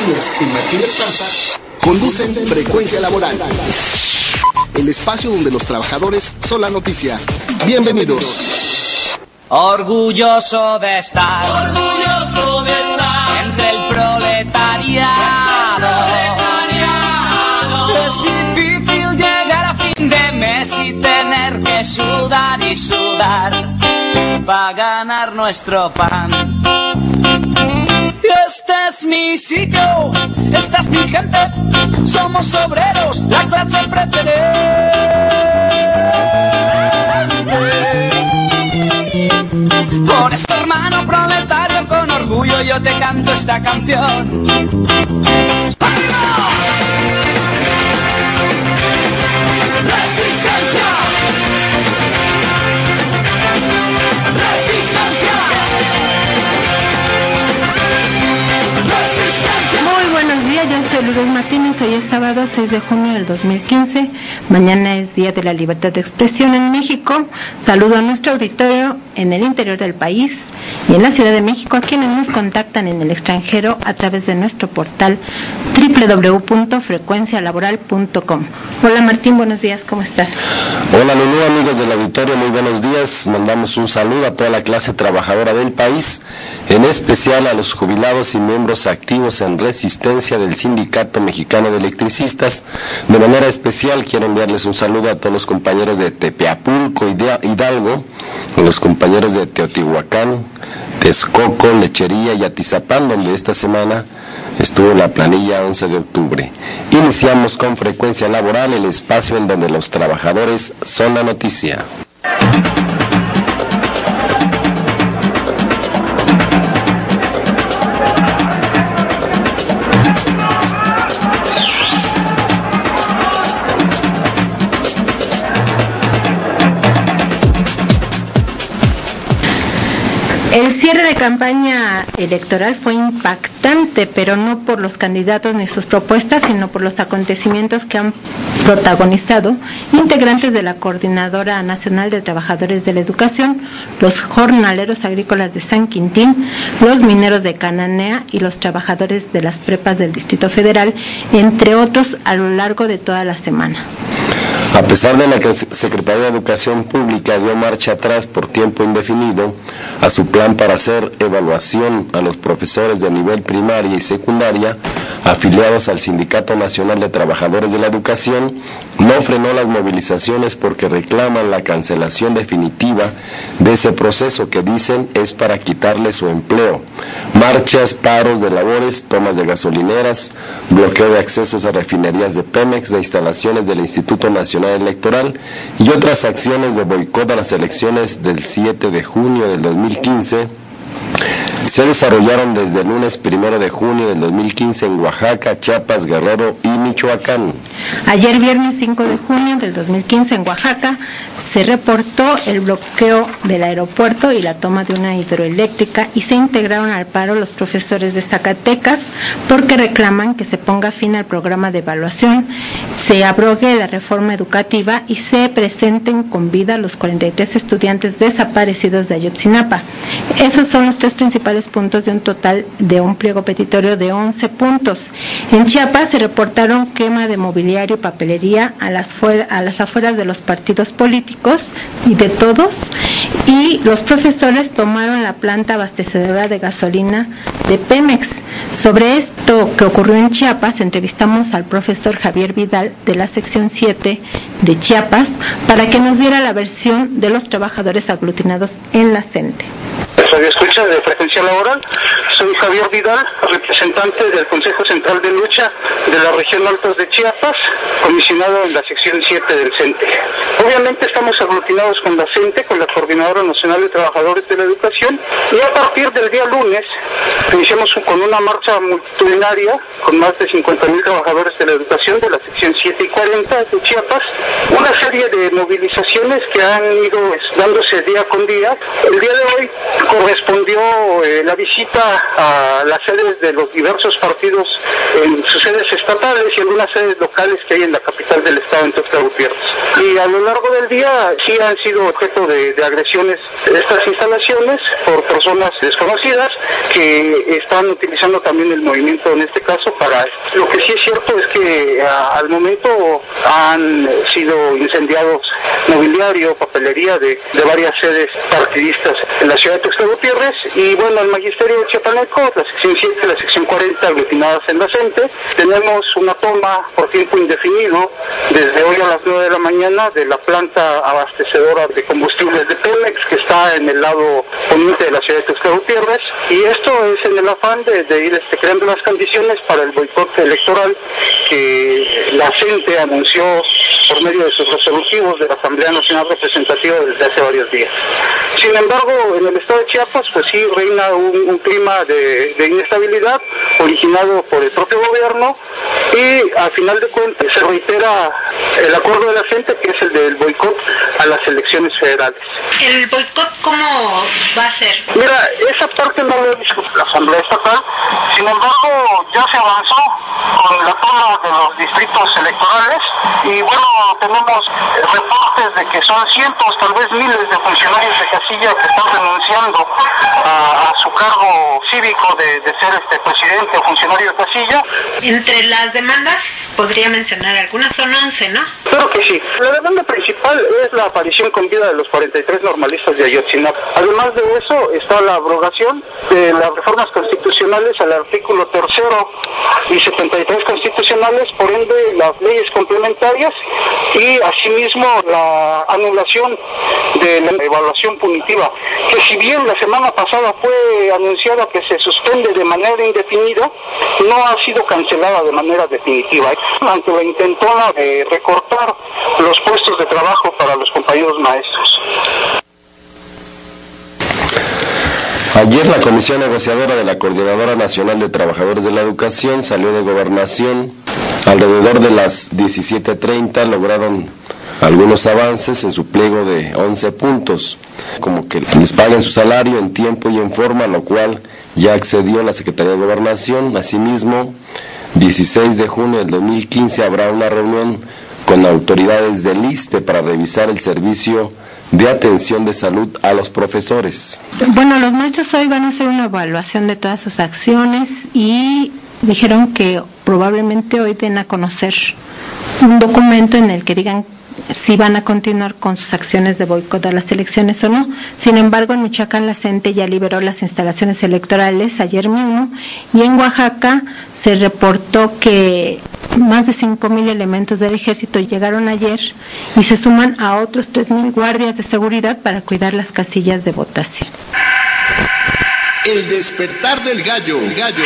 Martínez y Martín Esparza conducen Frecuencia Laboral, el espacio donde los trabajadores son la noticia. Bienvenidos. Orgulloso de estar entre el proletariado. Es difícil llegar a fin de mes y tener que sudar y sudar para ganar nuestro pan. Este es mi sitio, esta es mi gente, somos obreros, la clase preferente. Por eso, hermano proletario, con orgullo yo te canto esta canción. ¡Arriba! ¡Resistencia! Muy buenos días, yo soy Lourdes Martínez. Hoy es sábado 6 de junio del 2015. Mañana es Día de la Libertad de Expresión en México. Saludo a nuestro auditorio en el interior del país y en la Ciudad de México, a quienes nos contactan en el extranjero a través de nuestro portal www.frecuencialaboral.com. Hola Martín, buenos días, ¿cómo estás? Hola Lulú, amigos del auditorio, muy buenos días. Mandamos un saludo a toda la clase trabajadora del país, en especial a los jubilados y miembros activos en resistencia del Sindicato Mexicano de Electricistas. De manera especial quiero enviarles un saludo a todos los compañeros de Tepeapulco, Hidalgo, a los compañeros de Teotihuacán, Texcoco, Lechería y Atizapán, donde esta semana estuvo la planilla 11 de octubre. Iniciamos con Frecuencia Laboral, el espacio en donde los trabajadores son la noticia. El cierre de campaña electoral fue impactante, pero no por los candidatos ni sus propuestas, sino por los acontecimientos que han protagonizado integrantes de la Coordinadora Nacional de Trabajadores de la Educación, los jornaleros agrícolas de San Quintín, los mineros de Cananea y los trabajadores de las prepas del Distrito Federal, entre otros, a lo largo de toda la semana. A pesar de la que Secretaría de Educación Pública dio marcha atrás por tiempo indefinido a su plan para hacer evaluación a los profesores de nivel primaria y secundaria afiliados al Sindicato Nacional de Trabajadores de la Educación, no frenó las movilizaciones porque reclaman la cancelación definitiva de ese proceso que dicen es para quitarle su empleo. Marchas, paros de labores, tomas de gasolineras, bloqueo de accesos a refinerías de Pemex, de instalaciones del Instituto Nacional Electoral y otras acciones de boicot a las elecciones del 7 de junio del 2015 se desarrollaron desde el lunes 1 de junio del 2015 en Oaxaca, Chiapas, Guerrero y Michoacán. Ayer viernes 5 de junio del 2015 en Oaxaca se reportó el bloqueo del aeropuerto y la toma de una hidroeléctrica y se integraron al paro los profesores de Zacatecas porque reclaman que se ponga fin al programa de evaluación, se abrogue la reforma educativa y se presenten con vida los 43 estudiantes desaparecidos de Ayotzinapa. Esos son los tres principales puntos de un total de un pliego petitorio de 11 puntos. En Chiapas se reportaron quema de mobiliario y papelería a las afueras de los partidos políticos y de todos, y los profesores tomaron la planta abastecedora de gasolina de Pemex. Sobre esto que ocurrió en Chiapas, entrevistamos al profesor Javier Vidal de la sección 7 de Chiapas para que nos diera la versión de los trabajadores aglutinados en la CENTE. Escucha de Frecuencia Laboral, soy Javier Vidal, representante del Consejo Central de Lucha de la región Altos de Chiapas, comisionado en la sección 7 del CENTE. Obviamente estamos aglutinados con la CENTE, con la Coordinadora Nacional de Trabajadores de la Educación, y a partir del día lunes iniciamos con una marcha multitudinaria con más de 50,000 trabajadores de la educación de la sección 7 y 40 de Chiapas, una serie de movilizaciones que han ido dándose día con día. El día de hoy correspondió la visita a a las sedes de los diversos partidos en sus sedes estatales y algunas sedes locales que hay en la capital del estado, en Tuxtla Gutiérrez. Y a lo largo del día sí han sido objeto de agresiones estas instalaciones por personas desconocidas que están utilizando también el movimiento en este caso para... Lo que sí es cierto es que al momento han sido incendiados mobiliario, papelería de varias sedes partidistas en la ciudad de Tuxtla Gutiérrez, y bueno, el magisterio chiapaneco, la sección 7 y la sección 40 aglutinadas en la CENTE, tenemos una toma por tiempo indefinido desde hoy a las 9 de la mañana de la planta abastecedora de combustibles de Pemex, que está en el lado poniente de la ciudad de Tuxtla Gutiérrez, y esto es en el afán de ir creando las condiciones para el boicot electoral que la CENTE anunció por medio de sus resolutivos de la Asamblea Nacional Representativa desde hace varios días. Sin embargo, en el estado de Chiapas, pues sí reina un clima de inestabilidad originado por el propio gobierno, y al final de cuentas se reitera el acuerdo de la CENTE, que es el del boicot a las elecciones federales. ¿El boicot cómo va a ser? Mira, esa parte no lo dicho la Asamblea Estatal, sin embargo ya se avanzó con la toma de los distritos electorales, y bueno, tenemos reportes de que son cientos, tal vez miles de funcionarios de casilla que están renunciando a su cargo cívico de ser presidente o funcionario de casilla. Entre las demandas podría mencionar algunas, son 11, ¿no? Claro que sí. La demanda principal es la aparición con vida de los 43 normalistas de Ayotzinapa. Además de eso está la abrogación de las reformas constitucionales al artículo 3 y 73 constitucionales, por ende las leyes complementarias, y asimismo la anulación de la evaluación punitiva, que si bien la semana pasada fue anunciada que se suspende de manera indefinida, no ha sido cancelada de manera definitiva, ante la intentona de recortar los puestos de trabajo para los compañeros maestros. Ayer la Comisión Negociadora de la Coordinadora Nacional de Trabajadores de la Educación salió de Gobernación. Alrededor de las 17:30 lograron algunos avances en su pliego de 11 puntos, como que les paguen su salario en tiempo y en forma, lo cual ya accedió la Secretaría de Gobernación. Asimismo, 16 de junio del 2015 habrá una reunión con autoridades del ISSSTE para revisar el servicio de atención de salud a los profesores. Bueno, los maestros hoy van a hacer una evaluación de todas sus acciones y dijeron que probablemente hoy den a conocer un documento en el que digan si van a continuar con sus acciones de boicot a las elecciones o no. Sin embargo, en Michoacán la CENTE ya liberó las instalaciones electorales ayer mismo, y en Oaxaca se reportó que más de 5,000 elementos del ejército llegaron ayer y se suman a otros 3,000 guardias de seguridad para cuidar las casillas de votación. El despertar del gallo.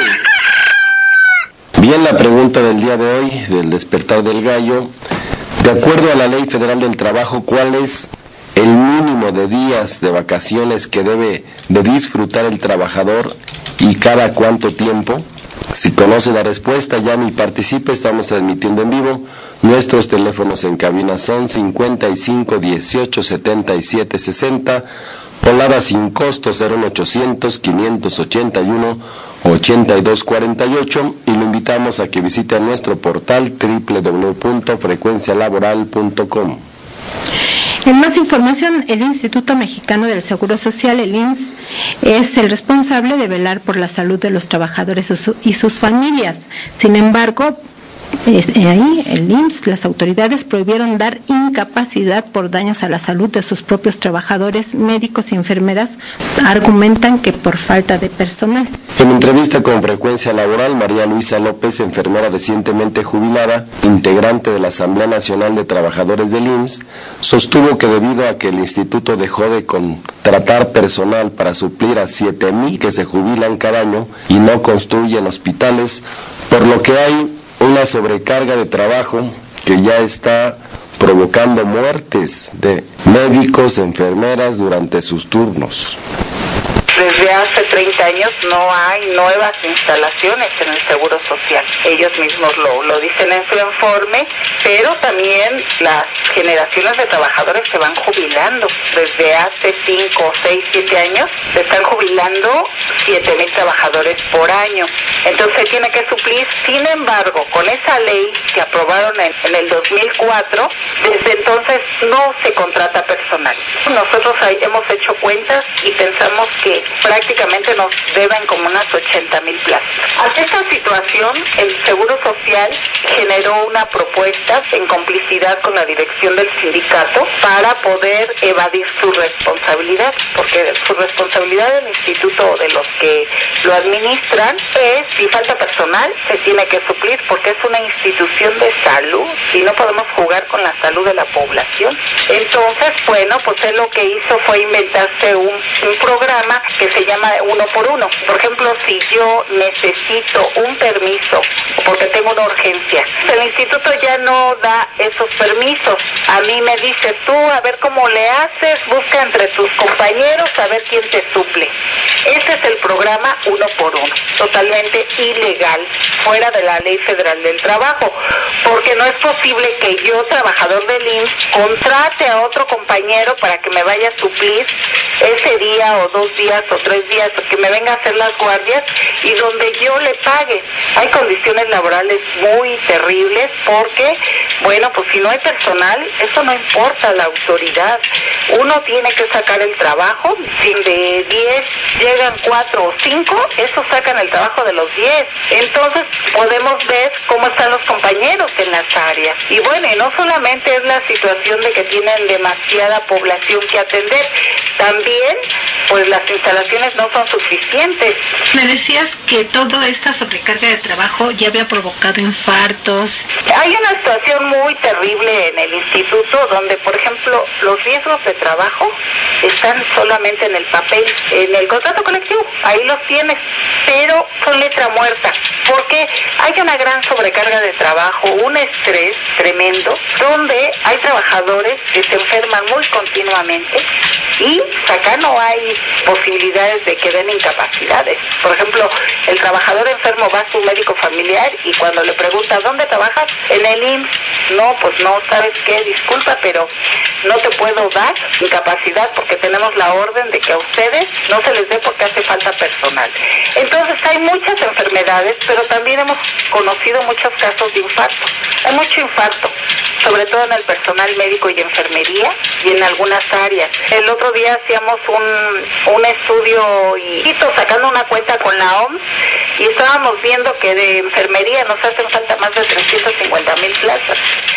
Bien, la pregunta del día de hoy, del despertar del gallo: de acuerdo a la Ley Federal del Trabajo, ¿cuál es el mínimo de días de vacaciones que debe de disfrutar el trabajador y cada cuánto tiempo? Si conoce la respuesta, llame y participe. Estamos transmitiendo en vivo. Nuestros teléfonos en cabina son 55 18 77 60, Polada sin costo 01800 581 8248, y lo invitamos a que visite nuestro portal www.frecuencialaboral.com. En más información, el Instituto Mexicano del Seguro Social, el IMSS, es el responsable de velar por la salud de los trabajadores y sus familias. Sin embargo, ahí el IMSS, las autoridades prohibieron dar incapacidad por daños a la salud de sus propios trabajadores, médicos y enfermeras. Argumentan que por falta de personal. En entrevista con Frecuencia Laboral, María Luisa López, enfermera recientemente jubilada, integrante de la Asamblea Nacional de Trabajadores del IMSS, sostuvo que debido a que el instituto dejó de contratar personal para suplir a 7,000 que se jubilan cada año y no construyen hospitales, por lo que hay una sobrecarga de trabajo que ya está provocando muertes de médicos, enfermeras durante sus turnos. Desde hace hace 30 años no hay nuevas instalaciones en el Seguro Social. Ellos mismos lo dicen en su informe, pero también las generaciones de trabajadores se van jubilando. Desde hace 5, 6, 7 años se están jubilando 7,000 trabajadores por año. Entonces se tiene que suplir. Sin embargo, con esa ley que aprobaron en el 2004, desde entonces no se contrata personal. Nosotros hemos hecho cuentas y pensamos que prácticamente nos deben como unas 80,000 plazas. Ante esta situación, el Seguro Social generó una propuesta en complicidad con la dirección del sindicato para poder evadir su responsabilidad, porque su responsabilidad del instituto, de los que lo administran, es, si falta personal, se tiene que suplir, porque es una institución de salud y no podemos jugar con la salud de la población. Entonces, bueno, pues él lo que hizo fue inventarse un programa que se llama 1 por 1. Por ejemplo, si yo necesito un permiso porque tengo una urgencia, el instituto ya no da esos permisos. A mí me dice, tú a ver cómo le haces, busca entre tus compañeros a ver quién te suple. Ese es el programa 1 por 1, totalmente ilegal, fuera de la Ley Federal del Trabajo, porque no es posible que yo, trabajador del IMSS, contrate a otro compañero para que me vaya a suplir ese día o 2 días o 3 días, que me venga a hacer las guardias y donde yo le pague. Hay condiciones laborales muy terribles porque, bueno, pues si no hay personal, eso no importa a la autoridad. Uno tiene que sacar el trabajo. Si de 10 llegan 4 o 5, esos sacan el trabajo de los 10. Entonces podemos ver cómo están los compañeros en las áreas. Y bueno, y no solamente es la situación de que tienen demasiada población que atender, también pues las instalaciones no son suficientes. Me decías que toda esta sobrecarga de trabajo ya había provocado infartos. Hay una situación muy terrible en el instituto donde, por ejemplo, los riesgos de trabajo están solamente en el papel, en el contrato colectivo, ahí los tienes, pero son letra muerta, porque hay una gran sobrecarga de trabajo, un estrés tremendo, donde hay trabajadores que se enferman muy continuamente y acá no hay posibilidades de que den incapacidades. Por ejemplo, el trabajador enfermo va a su médico familiar y cuando le pregunta, ¿dónde trabajas? En el IMSS. No, pues no, ¿sabes qué? Disculpa, pero no te puedo dar incapacidad porque tenemos la orden de que a ustedes no se les dé porque hace falta personal. Entonces hay muchas enfermedades, pero también hemos conocido muchos casos de infarto. Hay mucho infarto, sobre todo en el personal médico y enfermería y en algunas áreas. El otro día hacíamos un estudio y sacando una cuenta con la OMS y estábamos viendo que de enfermería nos hacen falta más de 350,000 plazas.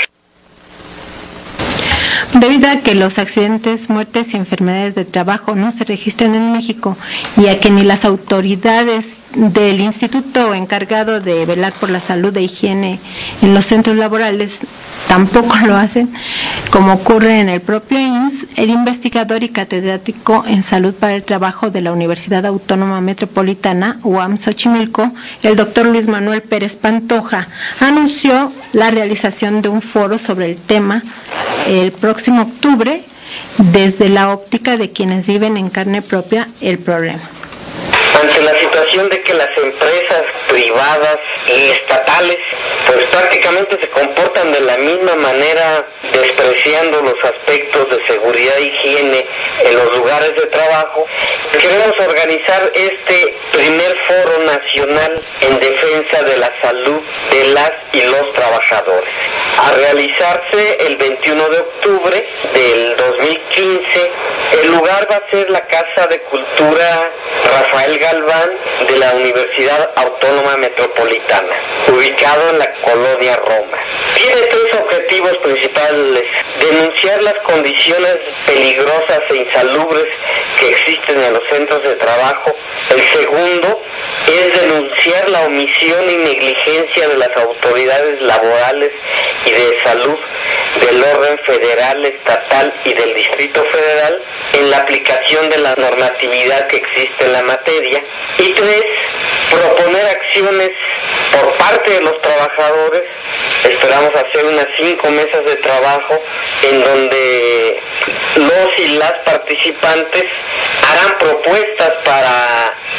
Debido a que los accidentes, muertes y enfermedades de trabajo no se registran en México y a que ni las autoridades del instituto encargado de velar por la salud e higiene en los centros laborales tampoco lo hacen, como ocurre en el propio IMSS, el investigador y catedrático en salud para el trabajo de la Universidad Autónoma Metropolitana, UAM Xochimilco, el doctor Luis Manuel Pérez Pantoja, anunció la realización de un foro sobre el tema el próximo octubre desde la óptica de quienes viven en carne propia el problema. Ante la situación de que las empresas privadas y estatales pues prácticamente se comportan de la misma manera, despreciando los aspectos de seguridad e higiene en los lugares de trabajo, queremos organizar este primer foro nacional en defensa de la salud de las y los trabajadores, a realizarse el 21 de octubre del 2015. El lugar va a ser la Casa de Cultura Rafael Galván de la Universidad Autónoma Metropolitana, ubicado en la colonia Roma. Tiene 3 objetivos principales: denunciar las condiciones peligrosas e insalubres que existen en los centros de trabajo. El segundo es denunciar la omisión y negligencia de las autoridades laborales y de salud del orden federal, estatal y del Distrito Federal en la aplicación de la normatividad que existe en la materia. Y 3, proponer acciones por parte de los trabajadores. Esperamos hacer unas 5 mesas de trabajo en donde los y las participantes harán propuestas para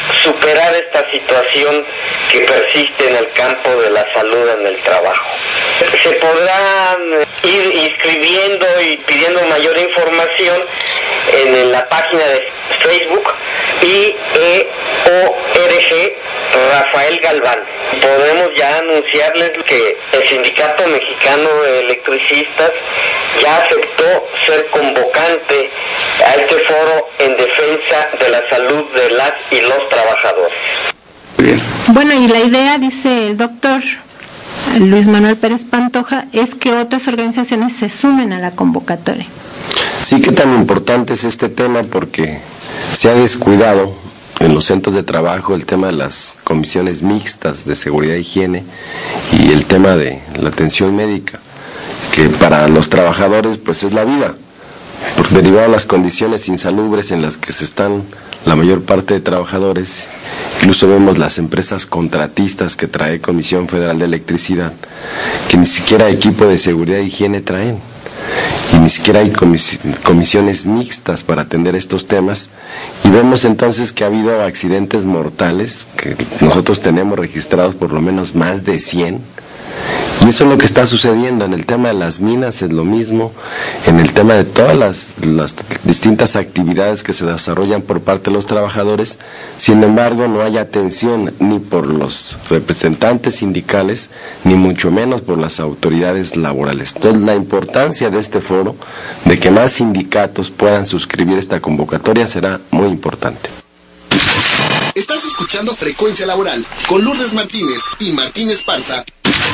superar esta situación que persiste en el campo de la salud en el trabajo. Se podrán ir inscribiendo y pidiendo mayor información en la página de Facebook IEORG Rafael Galván. Podemos ya anunciarles que el Sindicato Mexicano de Electricistas ya aceptó ser convocante a este foro en defensa de la salud de las y los trabajadores. Bien. Bueno, y la idea, dice el doctor Luis Manuel Pérez Pantoja, es que otras organizaciones se sumen a la convocatoria. Sí, qué tan importante es este tema, porque se ha descuidado en los centros de trabajo el tema de las comisiones mixtas de seguridad e higiene y el tema de la atención médica, que para los trabajadores pues es la vida, derivado de las condiciones insalubres en las que se están la mayor parte de trabajadores. Incluso vemos las empresas contratistas que trae Comisión Federal de Electricidad, que ni siquiera equipo de seguridad e higiene traen, y ni siquiera hay comisiones mixtas para atender estos temas, y vemos entonces que ha habido accidentes mortales, que nosotros tenemos registrados por lo menos más de 100, y eso es lo que está sucediendo. En el tema de las minas es lo mismo, en el tema de todas las distintas actividades que se desarrollan por parte de los trabajadores. Sin embargo, no hay atención ni por los representantes sindicales, ni mucho menos por las autoridades laborales. Entonces, la importancia de este foro, de que más sindicatos puedan suscribir esta convocatoria, será muy importante. Estás escuchando Frecuencia Laboral con Lourdes Martínez y Martín Esparza.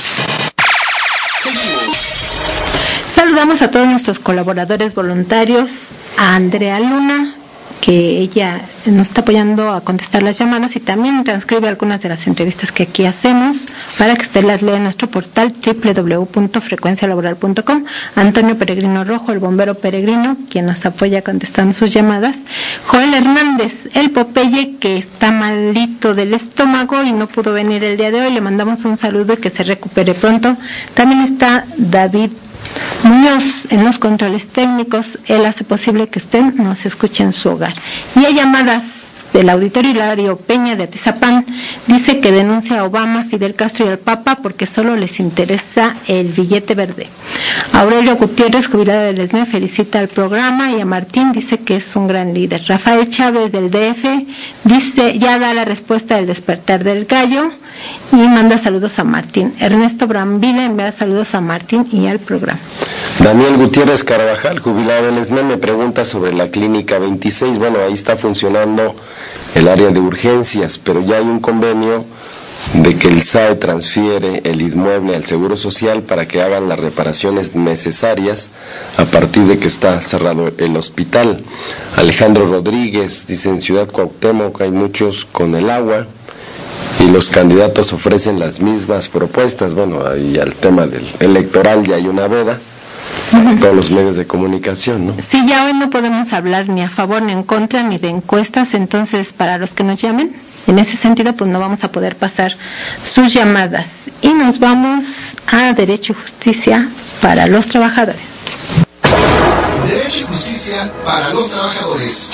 Seguimos. Saludamos a todos nuestros colaboradores voluntarios, a Andrea Luna, que ella nos está apoyando a contestar las llamadas y también transcribe algunas de las entrevistas que aquí hacemos para que usted las lea en nuestro portal www.frecuencialaboral.com. Antonio Peregrino Rojo, el bombero peregrino, quien nos apoya contestando sus llamadas. Joel Hernández, el Popeye, que está malito del estómago y no pudo venir el día de hoy. Le mandamos un saludo y que se recupere pronto. También está David Muñoz en los controles técnicos. Él hace posible que usted nos escuche en su hogar. Y hay llamadas del auditorio. Hilario Peña de Atizapán dice que denuncia a Obama, Fidel Castro y al Papa porque solo les interesa el billete verde. Aurelio Gutiérrez, jubilado del ESME, felicita al programa, y a Martín dice que es un gran líder. Rafael Chávez del DF dice, ya da la respuesta del despertar del gallo, y manda saludos a Martín. Ernesto Brambila envía saludos a Martín y al programa. Daniel Gutiérrez Carvajal, jubilado del ESME, me pregunta sobre la Clínica 26. Bueno, ahí está funcionando el área de urgencias, pero ya hay un convenio de que el SAE transfiere el inmueble al Seguro Social para que hagan las reparaciones necesarias a partir de que está cerrado el hospital. Alejandro Rodríguez dice, en Ciudad Cuauhtémoc hay muchos con el agua y los candidatos ofrecen las mismas propuestas. Bueno, ahí al tema del electoral ya hay una veda en todos los medios de comunicación, ¿no? Sí, ya hoy no podemos hablar ni a favor ni en contra ni de encuestas, entonces para los que nos llamen, en ese sentido pues no vamos a poder pasar sus llamadas. Y nos vamos a Derecho y Justicia para los Trabajadores. Derecho y Justicia para los Trabajadores.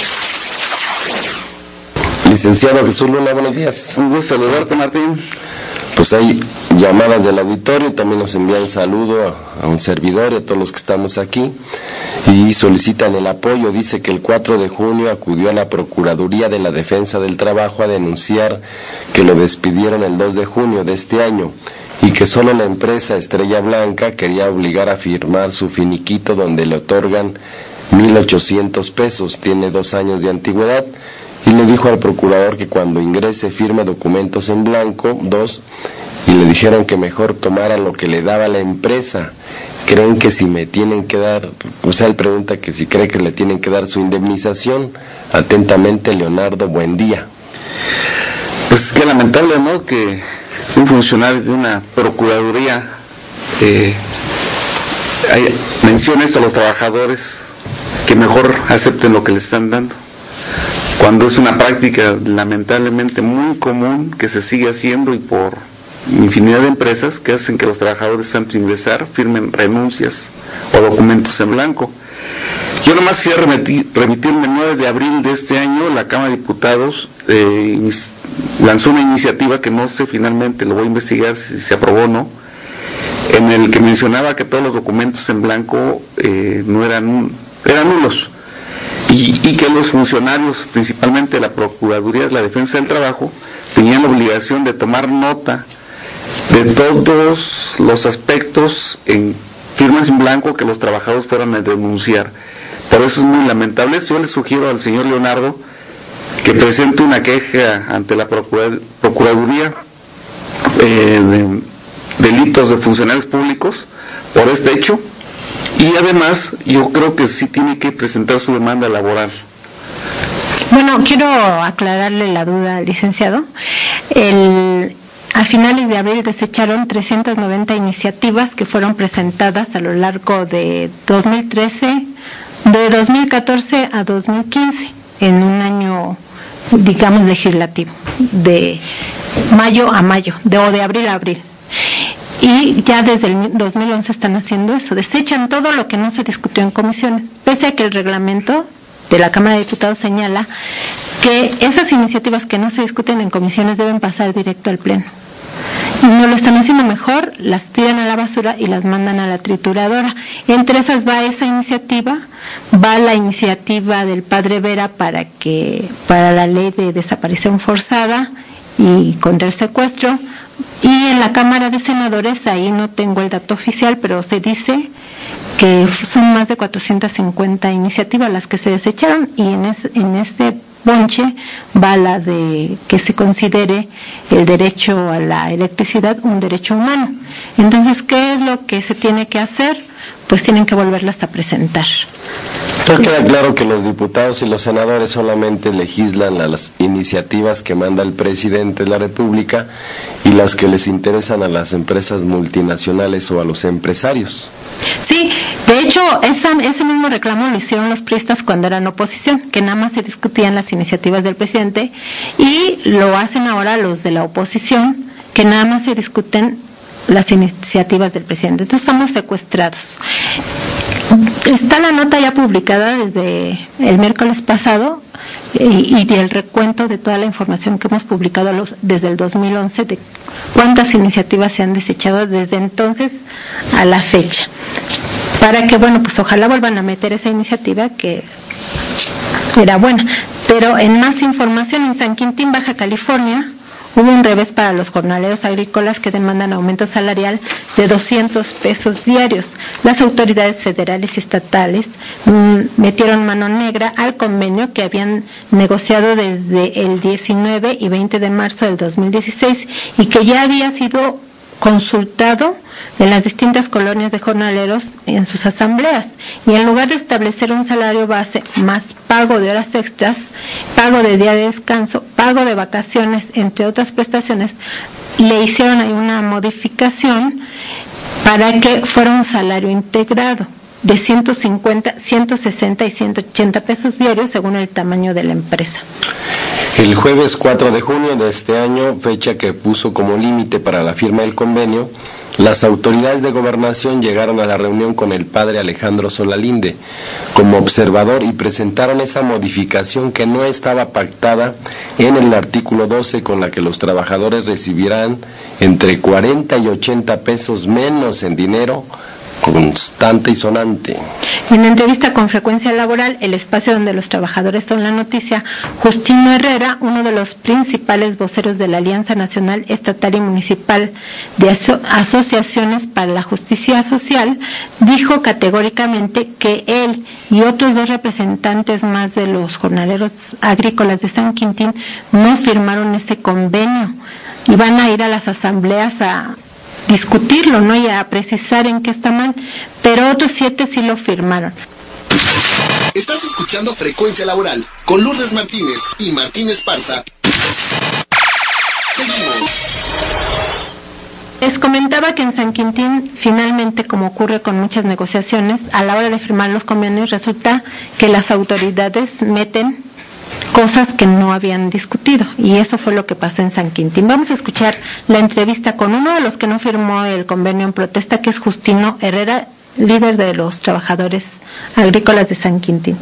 Licenciado Jesús Luna, buenos días. Un gusto saludarte, Martín. Pues hay llamadas del auditorio, también nos envían saludo a un servidor y a todos los que estamos aquí, y solicitan el apoyo. Dice que el 4 de junio acudió a la Procuraduría de la Defensa del Trabajo a denunciar que lo despidieron el 2 de junio de este año y que solo la empresa Estrella Blanca quería obligar a firmar su finiquito donde le otorgan 1,800 pesos, tiene 2 años de antigüedad. Y le dijo al procurador que cuando ingrese firme documentos en blanco, 2, y le dijeron que mejor tomara lo que le daba la empresa. Creen que si me tienen que dar, o sea, él pregunta que si cree que le tienen que dar su indemnización. Atentamente, Leonardo Buendía. Pues qué lamentable, ¿no?, que un funcionario de una procuraduría mencione esto a los trabajadores, que mejor acepten lo que les están dando, cuando es una práctica lamentablemente muy común que se sigue haciendo, y por infinidad de empresas que hacen que los trabajadores antes de ingresar firmen renuncias o documentos en blanco. Yo nomás quisiera remitirme el 9 de abril de este año, la Cámara de Diputados lanzó una iniciativa que no sé finalmente, lo voy a investigar si se aprobó o no, en el que mencionaba que todos los documentos en blanco eran nulos y que los funcionarios, principalmente de la Procuraduría de la Defensa del Trabajo, tenían la obligación de tomar nota de todos los aspectos en firmas en blanco que los trabajadores fueran a denunciar. Por eso es muy lamentable. Yo le sugiero al señor Leonardo que presente una queja ante la Procuraduría de delitos de funcionarios públicos por este hecho, y además yo creo que sí tiene que presentar su demanda laboral. Bueno, quiero aclararle la duda al licenciado. A finales de abril desecharon 390 iniciativas que fueron presentadas a lo largo de 2013, de 2014 a 2015, en un año, digamos, legislativo, de mayo a mayo, o de abril a abril. Y ya desde el 2011 están haciendo eso, desechan todo lo que no se discutió en comisiones, pese a que el reglamento de la Cámara de Diputados señala que esas iniciativas que no se discuten en comisiones deben pasar directo al Pleno. Y no lo están haciendo mejor, las tiran a la basura y las mandan a la trituradora. Entre esas va esa iniciativa, va la iniciativa del padre Vera para la ley de desaparición forzada y contra el secuestro, y en la Cámara de Senadores, ahí no tengo el dato oficial, pero se dice que son más de 450 iniciativas las que se desecharon, y en este bonche va la de que se considere el derecho a la electricidad un derecho humano. Entonces, ¿qué es lo que se tiene que hacer? Pues tienen que volverlas a presentar. Entonces queda claro que los diputados y los senadores solamente legislan las iniciativas que manda el presidente de la República y las que les interesan a las empresas multinacionales o a los empresarios. Sí, de hecho, ese mismo reclamo lo hicieron los priistas cuando eran oposición, que nada más se discutían las iniciativas del presidente, y lo hacen ahora los de la oposición, que nada más se discuten las iniciativas del presidente. Entonces estamos secuestrados. Está la nota ya publicada desde el miércoles pasado y el recuento de toda la información que hemos publicado desde el 2011 de cuántas iniciativas se han desechado desde entonces a la fecha, para que, bueno, pues ojalá vuelvan a meter esa iniciativa que era buena. Pero en más información, en San Quintín, Baja California, hubo un revés para los jornaleros agrícolas que demandan aumento salarial de 200 pesos diarios. Las autoridades federales y estatales metieron mano negra al convenio que habían negociado desde el 19 y 20 de marzo del 2016 y que ya había sido consultado en las distintas colonias de jornaleros en sus asambleas, y en lugar de establecer un salario base más pago de horas extras, pago de día de descanso, pago de vacaciones, entre otras prestaciones, le hicieron ahí una modificación para que fuera un salario integrado de 150, 160 y 180 pesos diarios según el tamaño de la empresa. El jueves 4 de junio de este año, fecha que puso como límite para la firma del convenio, las autoridades de gobernación llegaron a la reunión con el padre Alejandro Solalinde como observador y presentaron esa modificación que no estaba pactada en el artículo 12, con la que los trabajadores recibirán entre 40 y 80 pesos menos en dinero constante y sonante. En la entrevista con Frecuencia Laboral, el espacio donde los trabajadores son la noticia, Justino Herrera, uno de los principales voceros de la Alianza Nacional Estatal y Municipal de Asociaciones para la Justicia Social, dijo categóricamente que él y otros dos representantes más de los jornaleros agrícolas de San Quintín no firmaron ese convenio y van a ir a las asambleas a discutirlo, ¿no? Y a precisar en qué está mal, pero otros 7 sí lo firmaron. Estás escuchando Frecuencia Laboral con Lourdes Martínez y Martín Esparza. Seguimos. Les comentaba que en San Quintín, finalmente, como ocurre con muchas negociaciones, a la hora de firmar los convenios resulta que las autoridades meten cosas que no habían discutido, y eso fue lo que pasó en San Quintín. Vamos a escuchar la entrevista con uno de los que no firmó el convenio en protesta, que es Justino Herrera, líder de los trabajadores agrícolas de San Quintín.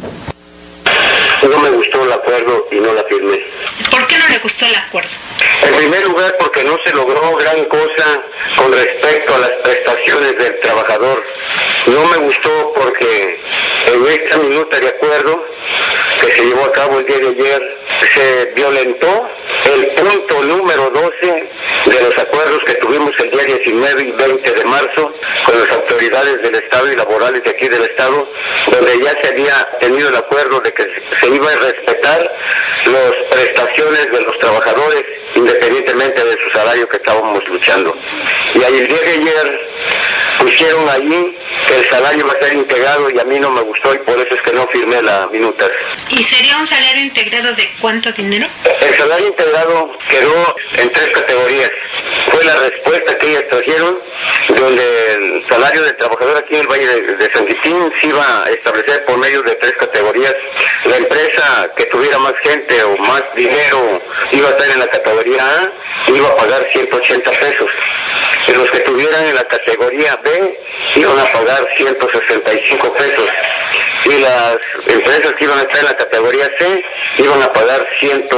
No me gustó el acuerdo y no la firmé. ¿Por qué no le gustó el acuerdo? En primer lugar, porque no se logró gran cosa con respecto a las prestaciones del trabajador. No me gustó porque en esta minuta de acuerdo que se llevó a cabo el día de ayer se violentó el punto número 12 de los acuerdos que tuvimos el día 19 y 20 de marzo con las autoridades del Estado y laborales de aquí del Estado, donde ya se había tenido el acuerdo de que se iba a respetar las prestaciones de los trabajadores independientemente de su salario que estábamos luchando. Y ahí el día de ayer pusieron allí que el salario va a ser integrado y a mí no me gustó y por eso es que no firmé la minuta. ¿Y sería un salario integrado de cuánto dinero? El salario integrado quedó en 3 categorías. Fue la respuesta que ellas trajeron, donde el salario del trabajador aquí en el Valle de San Quintín se iba a establecer por medio de 3 categorías. La empresa que tuviera más gente o más dinero iba a estar en la categoría A, iba a pagar 180 pesos. Y los que estuvieran en la categoría B iban a pagar 165 pesos. Y las empresas que iban a estar en la categoría C iban a pagar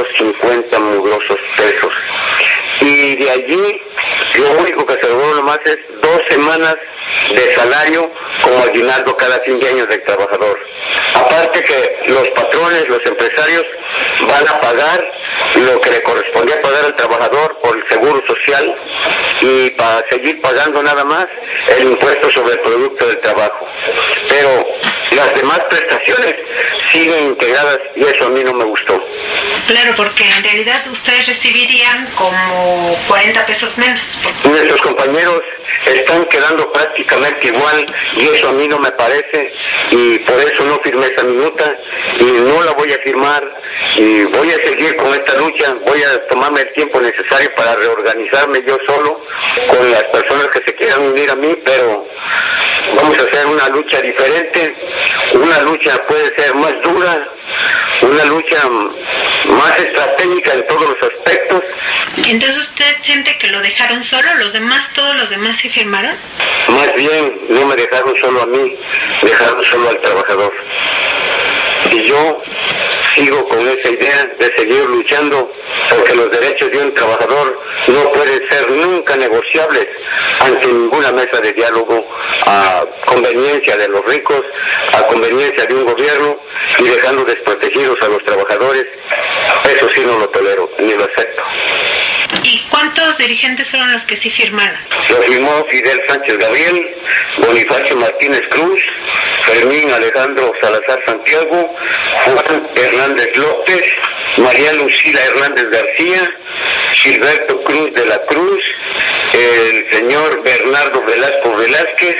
150 mugrosos pesos. Y de allí, lo único que se logró nomás es 2 semanas de salario como aguinaldo cada fin de año del trabajador. Aparte que los patrones, los empresarios, van a pagar lo que le correspondía pagar al trabajador por el seguro social y para seguir pagando nada más el impuesto sobre el producto del trabajo. Pero las demás prestaciones siguen integradas y eso a mí no me gustó. Claro, porque en realidad ustedes recibirían como 40 pesos menos. Nuestros compañeros están quedando prácticamente igual y eso a mí no me parece y por eso no firmé esa minuta y no la voy a firmar y voy a seguir con esta lucha, voy a tomarme el tiempo necesario para reorganizarme yo solo con las personas que se quieran unir a mí, pero vamos a hacer una lucha diferente, una lucha puede ser más dura, una lucha más estratégica en todos los aspectos. Entonces usted siente que lo dejaron solo, todos los demás sí firmaron. Más bien no me dejaron solo a mí, dejaron solo al trabajador. Y yo sigo con esa idea de seguir luchando porque los derechos de un trabajador no pueden ser nunca negociables ante ninguna mesa de diálogo a conveniencia de los ricos, a conveniencia de un gobierno y dejando desprotegidos a los trabajadores. Eso sí no lo tolero, ni lo acepto. ¿Y cuántos dirigentes fueron los que sí firmaron? Lo firmó Fidel Sánchez Gabriel, Bonifacio Martínez Cruz, Fermín Alejandro Salazar Santiago, Juan Hernández López, María Lucila Hernández García, Gilberto Cruz de la Cruz, el señor Bernardo Velasco Velázquez,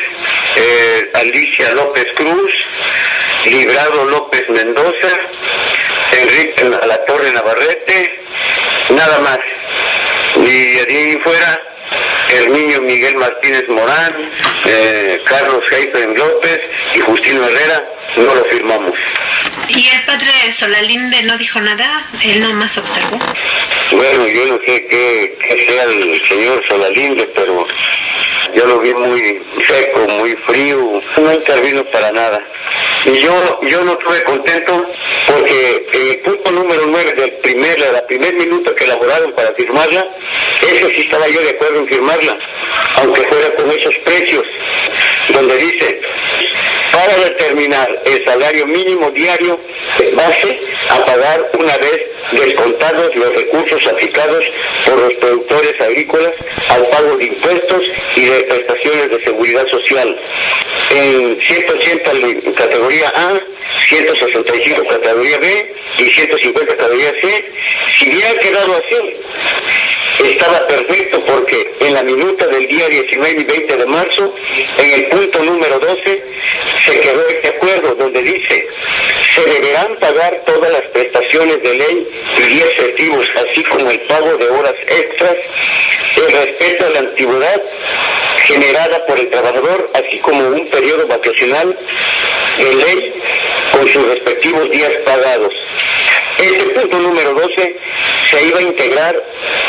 Alicia López Cruz, Librado López Mendoza, Enrique Alatorre Navarrete, nada más. Y de ahí fuera, Herminio Miguel Martínez Morán, Carlos Heipen López y Justino Herrera, no lo firmamos. ¿Y el padre Solalinde no dijo nada? ¿Él nada más observó? Bueno, yo no sé qué sea el señor Solalinde, pero yo lo vi muy seco, muy frío, no intervino para nada. Y yo no estuve contento porque el punto número 9 de la primer minuto que elaboraron para firmarla, ese sí estaba yo de acuerdo en firmarla, aunque fuera con esos precios, donde dice, para determinar el salario mínimo diario base a pagar una vez descontados los recursos aplicados por los productores agrícolas al pago de impuestos y de prestaciones de seguridad social. En 180 categoría A, 165 categoría B y 150 categoría C, si hubiera quedado así, estaba perfecto porque en la minuta del día 19 y 20 de marzo, en el punto número 12, se quedó este acuerdo donde dice, se deberán pagar todas las prestaciones de ley y días festivos, así como el pago de horas extras, el respeto a la antigüedad generada por el trabajador, así como un periodo vacacional de ley con sus respectivos días pagados. Este punto número 12 se iba a integrar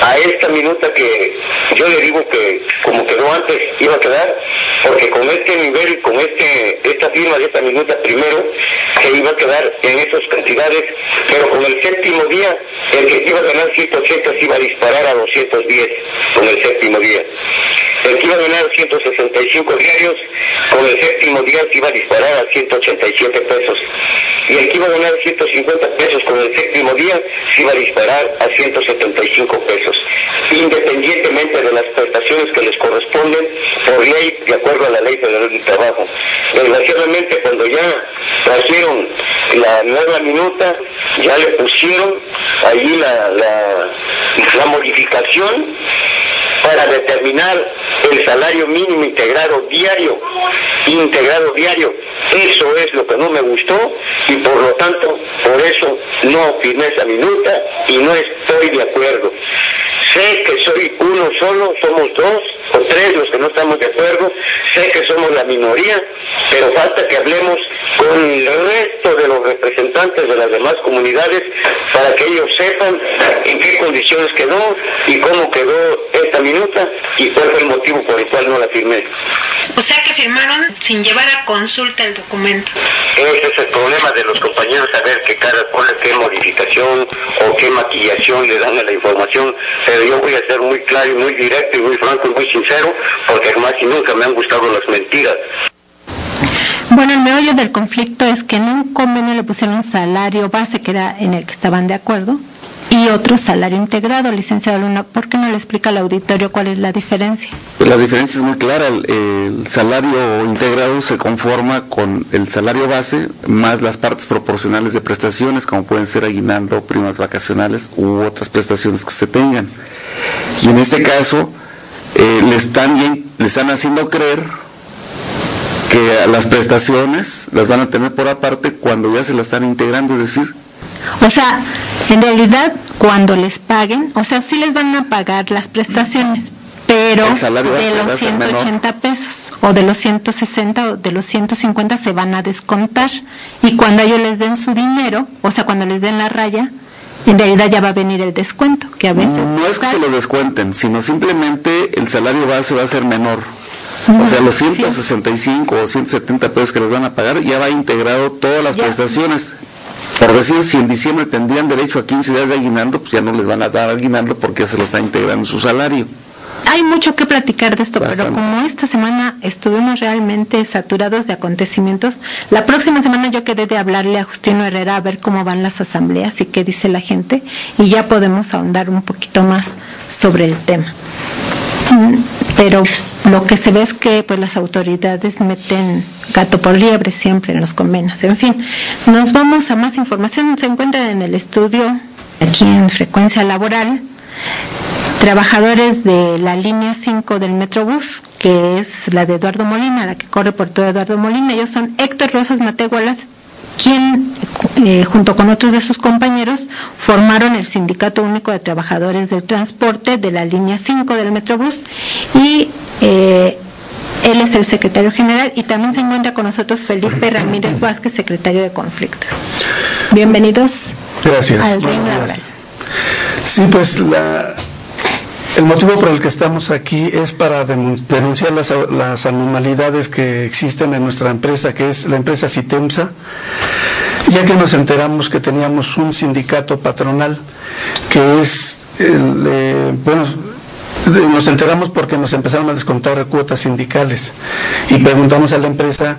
a esta minuta que yo le digo que como quedó antes iba a quedar, porque con este nivel, con esta firma de esta minuta primero, se iba a quedar en esas cantidades, pero con el séptimo día, el que iba a ganar 180 se iba a disparar a 210 con el séptimo día. El que iba a ganar 165 diarios, con el séptimo día se iba a disparar a 187 pesos. Y el que iba a ganar 150 pesos con el séptimo día se iba a disparar a 175 pesos, independientemente de las prestaciones que les corresponden por ley, de acuerdo a la Ley Federal del Trabajo. Desgraciadamente, cuando ya trajeron la nueva minuta, ya le pusieron allí la modificación para determinar el salario mínimo integrado diario. Eso es lo que no me gustó y por lo tanto, por eso no firmé esa minuta y no estoy de acuerdo. Sé que soy uno solo, somos dos o tres los que no estamos de acuerdo, sé que somos la minoría, pero falta que hablemos con el resto de los representantes de las demás comunidades para que ellos sepan en qué condiciones quedó y cómo quedó esta minuta y cuál fue el motivo por el cual no la firmé. O sea que firmaron sin llevar a consulta el documento. Ese es el problema de los compañeros, saber que cada cual qué modificación o qué maquillación le dan a la información, pero yo voy a ser muy claro y muy directo y muy franco y muy sincero, porque jamás y nunca me han gustado las mentiras. Bueno, el meollo del conflicto es que en un convenio le pusieron un salario base, que era en el que estaban de acuerdo, y otro salario integrado. Licenciado Luna, ¿por qué no le explica al auditorio cuál es la diferencia? Pues la diferencia es muy clara. El salario integrado se conforma con el salario base más las partes proporcionales de prestaciones, como pueden ser aguinaldo, primas vacacionales u otras prestaciones que se tengan. Y en este caso le están haciendo creer que las prestaciones las van a tener por aparte cuando ya se las están integrando, es decir, o sea, en realidad cuando les paguen, o sea, sí les van a pagar las prestaciones, pero de los 180 pesos o de los 160 o de los 150 se van a descontar, y cuando ellos les den su dinero, o sea, cuando les den la raya, en realidad ya va a venir el descuento, que a veces no es que se lo descuenten, sino simplemente el salario base va a ser menor. O sea, los 165 o 170 pesos que les van a pagar ya va integrado todas las prestaciones. Por decir, si en diciembre tendrían derecho a 15 días de aguinaldo, pues ya no les van a dar aguinaldo porque ya se lo está integrando en su salario. Hay mucho que platicar de esto, Bastante. Pero como esta semana estuvimos realmente saturados de acontecimientos, la próxima semana yo quedé de hablarle a Justino Herrera a ver cómo van las asambleas y qué dice la gente, y ya podemos ahondar un poquito más sobre el tema. Pero lo que se ve es que pues las autoridades meten gato por liebre siempre en los convenios. En fin, nos vamos a más información. Se encuentra en el estudio, aquí en Frecuencia Laboral, trabajadores de la línea 5 del Metrobús, que es la de Eduardo Molina, la que corre por todo Eduardo Molina. Ellos son Héctor Rosas Matehualas, quien junto con otros de sus compañeros formaron el Sindicato Único de Trabajadores del Transporte de la línea 5 del Metrobús, y él es el secretario general, y también se encuentra con nosotros Felipe Ramírez Vázquez, secretario de Conflicto. Bienvenidos. Gracias. Al Reino Laboral. Sí, pues el motivo por el que estamos aquí es para denunciar las anormalidades que existen en nuestra empresa, que es la empresa Citemsa, ya que nos enteramos que teníamos un sindicato patronal, que es, nos enteramos porque nos empezaron a descontar cuotas sindicales, y preguntamos a la empresa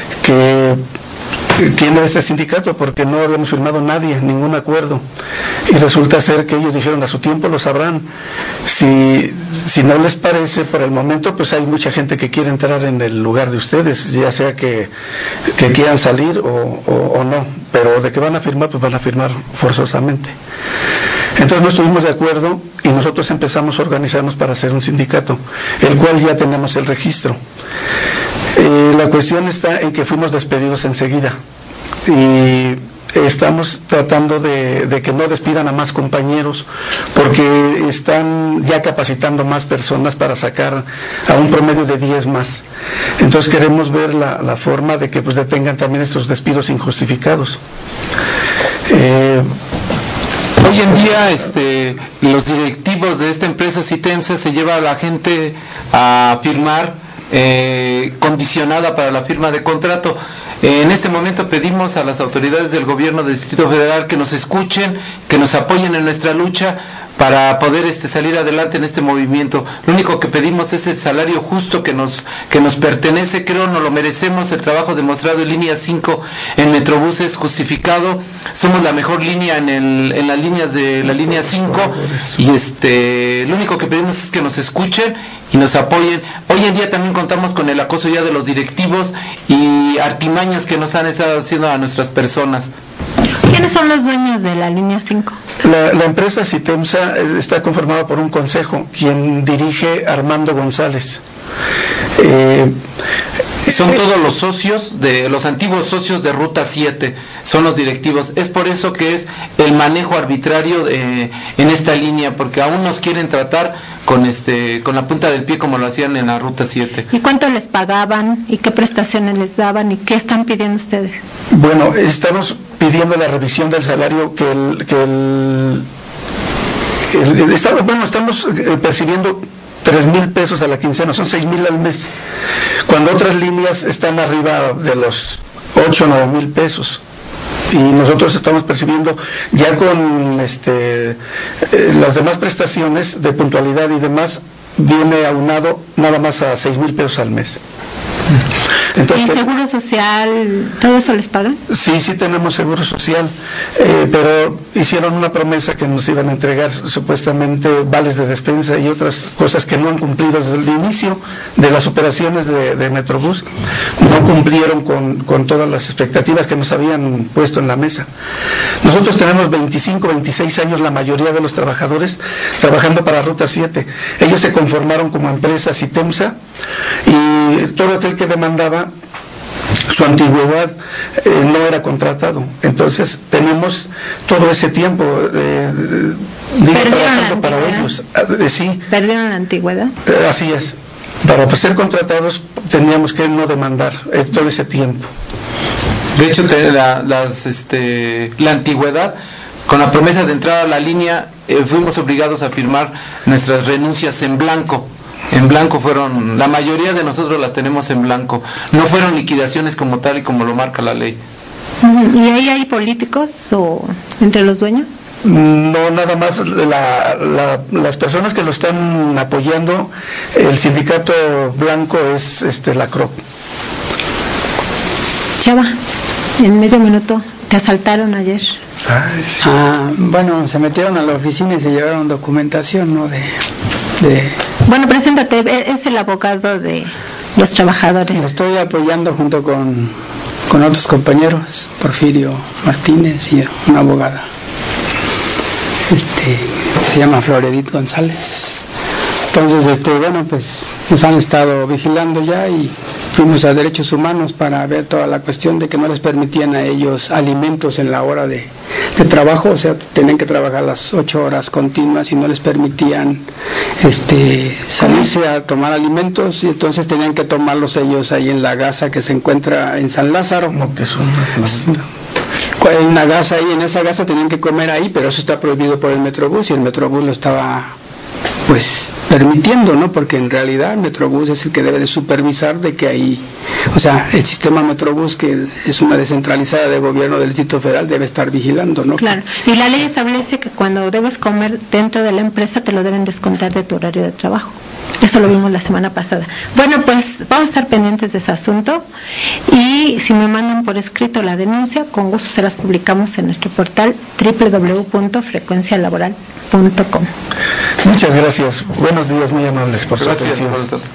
quién era este sindicato, porque no habíamos firmado ningún acuerdo, y resulta ser que ellos dijeron a su tiempo lo sabrán. Si no les parece por el momento, pues hay mucha gente que quiere entrar en el lugar de ustedes, ya sea que quieran salir o no, pero de que van a firmar, pues van a firmar forzosamente. Entonces no estuvimos de acuerdo y nosotros empezamos a organizarnos para hacer un sindicato, el cual ya tenemos el registro. La cuestión está en que fuimos despedidos enseguida, y estamos tratando de que no despidan a más compañeros, porque están ya capacitando más personas para sacar a un promedio de 10 más. Entonces queremos ver la forma de que pues detengan también estos despidos injustificados. Hoy en día los directivos de esta empresa Sitemsa se lleva a la gente a firmar condicionada para la firma de contrato. En este momento pedimos a las autoridades del gobierno del Distrito Federal que nos escuchen, que nos apoyen en nuestra lucha para poder salir adelante en este movimiento. Lo único que pedimos es el salario justo que nos pertenece, creo nos lo merecemos. El trabajo demostrado en línea 5 en Metrobús es justificado. Somos la mejor línea en las líneas de la línea 5 y lo único que pedimos es que nos escuchen y nos apoyen. Hoy en día también contamos con el acoso ya de los directivos y artimañas que nos han estado haciendo a nuestras personas. ¿Quiénes son los dueños de la línea 5? La empresa Sitemsa está conformada por un consejo, quien dirige Armando González. Son todos los socios, los antiguos socios de Ruta 7, son los directivos. Es por eso que es el manejo arbitrario en esta línea, porque aún nos quieren tratar con la punta del pie como lo hacían en la Ruta 7. ¿Y cuánto les pagaban? ¿Y qué prestaciones les daban? ¿Y qué están pidiendo ustedes? Bueno, estamos pidiendo la revisión del salario estamos percibiendo 3,000 pesos a la quincena, son 6,000 al mes, cuando otras líneas están arriba de los 8 o 9,000 pesos. Y nosotros estamos percibiendo ya con las demás prestaciones de puntualidad y demás, viene aunado nada más a 6,000 pesos al mes. Entonces, ¿y seguro social, todo eso les pagan? Sí tenemos seguro social, pero hicieron una promesa que nos iban a entregar supuestamente vales de despensa y otras cosas que no han cumplido desde el inicio de las operaciones de Metrobús. No cumplieron con todas las expectativas que nos habían puesto en la mesa. Nosotros tenemos 25, 26 años, la mayoría de los trabajadores, trabajando para Ruta 7. Ellos se conformaron como empresa Sitemsa y todo aquel que demandaba su antigüedad no era contratado. Entonces tenemos todo ese tiempo trabajando para ellos. Sí. ¿Perdieron la antigüedad? Así es. Para ser contratados teníamos que no demandar todo ese tiempo. De hecho, la antigüedad, con la promesa de entrar a la línea, fuimos obligados a firmar nuestras renuncias en blanco. En blanco fueron, la mayoría de nosotros las tenemos en blanco. No fueron liquidaciones como tal y como lo marca la ley. ¿Y ahí hay políticos o entre los dueños? No, nada más las personas que lo están apoyando, el sindicato blanco es la CROP. Chava, en medio minuto, te asaltaron ayer. Ay, sí. Bueno, se metieron a la oficina y se llevaron documentación, ¿no? Bueno, preséntate, es el abogado de los trabajadores. Estoy apoyando junto con otros compañeros, Porfirio Martínez y una abogada. Se llama Floredit González. Entonces, bueno, pues nos han estado vigilando ya y fuimos a Derechos Humanos para ver toda la cuestión de que no les permitían a ellos alimentos en la hora de trabajo, o sea, tenían que trabajar las 8 horas continuas y no les permitían salirse a tomar alimentos, y entonces tenían que tomarlos ellos ahí en la gasa que se encuentra en San Lázaro. Hay una gasa ahí, en esa gasa tenían que comer ahí, pero eso está prohibido por el Metrobús y el Metrobús lo estaba permitiendo, ¿no? Porque en realidad el Metrobús es el que debe de supervisar de que ahí, o sea, el sistema Metrobús, que es una descentralizada de gobierno del Distrito Federal, debe estar vigilando, ¿no? Claro, y la ley establece que cuando debes comer dentro de la empresa te lo deben descontar de tu horario de trabajo. Eso lo vimos la semana pasada. Bueno, pues vamos a estar pendientes de ese asunto y si me mandan por escrito la denuncia, con gusto se las publicamos en nuestro portal www.frecuencialaboral.com. Muchas gracias. Buenos días, muy amables por su atención.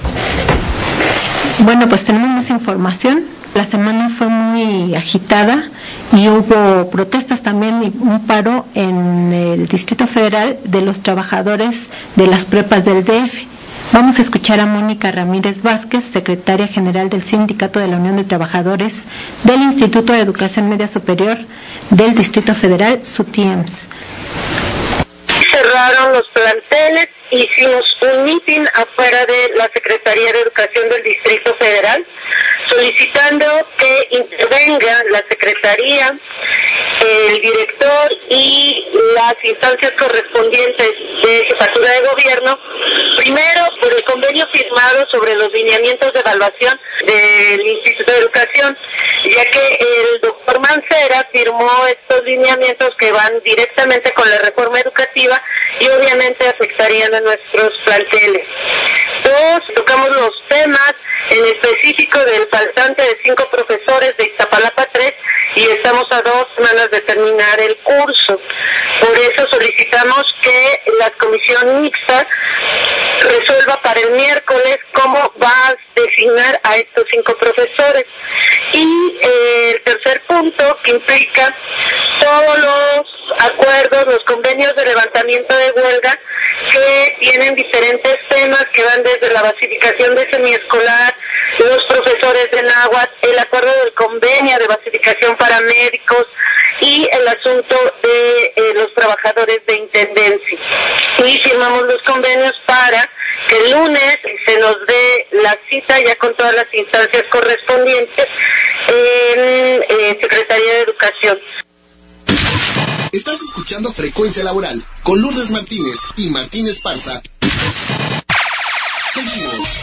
Bueno, pues tenemos más información. La semana fue muy agitada y hubo protestas también y un paro en el Distrito Federal de los trabajadores de las prepas del DF. Vamos a escuchar a Mónica Ramírez Vázquez, secretaria general del Sindicato de la Unión de Trabajadores del Instituto de Educación Media Superior del Distrito Federal, SUTIEMS. Cerraron los planteles hicimos un mitin afuera de la Secretaría de Educación del Distrito Federal, solicitando que intervenga la Secretaría, el director y las instancias correspondientes de Jefatura de Gobierno, primero por el convenio firmado sobre los lineamientos de evaluación del Instituto de Educación, ya que el doctor Mancera firmó estos lineamientos que van directamente con la reforma educativa y obviamente afectarían a nuestros planteles. Dos, tocamos los temas en específico del faltante de 5 profesores de Iztapalapa 3 y estamos a 2 semanas de terminar el curso. Por eso solicitamos que la comisión mixta resuelva para el miércoles cómo va a designar a estos 5 profesores. Y el tercer punto, que implica todos los acuerdos, los convenios de levantamiento de huelga que tienen diferentes temas que van desde la basificación de semiescolar, los profesores de náhuatl, el acuerdo del convenio de basificación para médicos y el asunto de los trabajadores de intendencia. Y firmamos los convenios para que el lunes se nos dé la cita ya con todas las instancias correspondientes en Secretaría de Educación. Estás escuchando Frecuencia Laboral con Lourdes Martínez y Martín Esparza. Seguimos.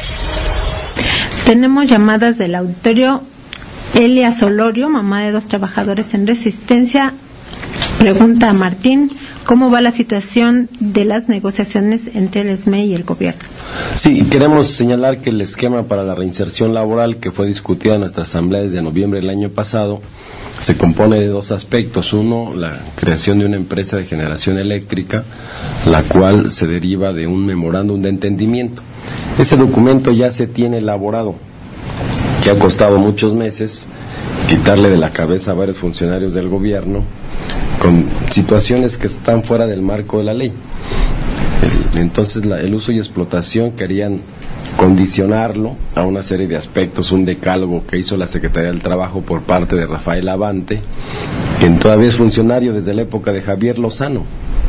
Tenemos llamadas del auditorio. Elia Solorio, mamá de 2 trabajadores en Resistencia, pregunta a Martín, ¿cómo va la situación de las negociaciones entre el SME y el gobierno? Sí, queremos señalar que el esquema para la reinserción laboral que fue discutido en nuestra asamblea desde noviembre del año pasado se compone de 2 aspectos. Uno, la creación de una empresa de generación eléctrica, la cual se deriva de un memorándum de entendimiento. Ese documento ya se tiene elaborado, que ha costado muchos meses quitarle de la cabeza a varios funcionarios del gobierno con situaciones que están fuera del marco de la ley. Entonces el uso y explotación querían condicionarlo a una serie de aspectos, un decálogo que hizo la Secretaría del Trabajo por parte de Rafael Avante, quien todavía es funcionario desde la época de Javier Lozano.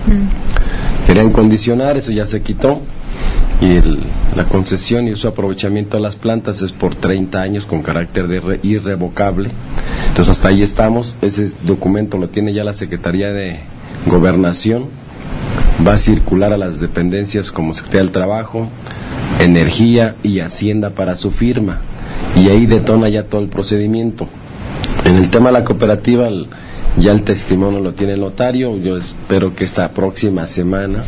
Querían condicionar, eso ya se quitó, y la concesión y su aprovechamiento a las plantas es por 30 años con carácter de irrevocable. Entonces hasta ahí estamos. Ese documento lo tiene ya la Secretaría de Gobernación, va a circular a las dependencias como Secretaría del Trabajo, Energía y Hacienda para su firma, y ahí detona ya todo el procedimiento. En el tema de la cooperativa, ya el testimonio lo tiene el notario. Yo espero que esta próxima semana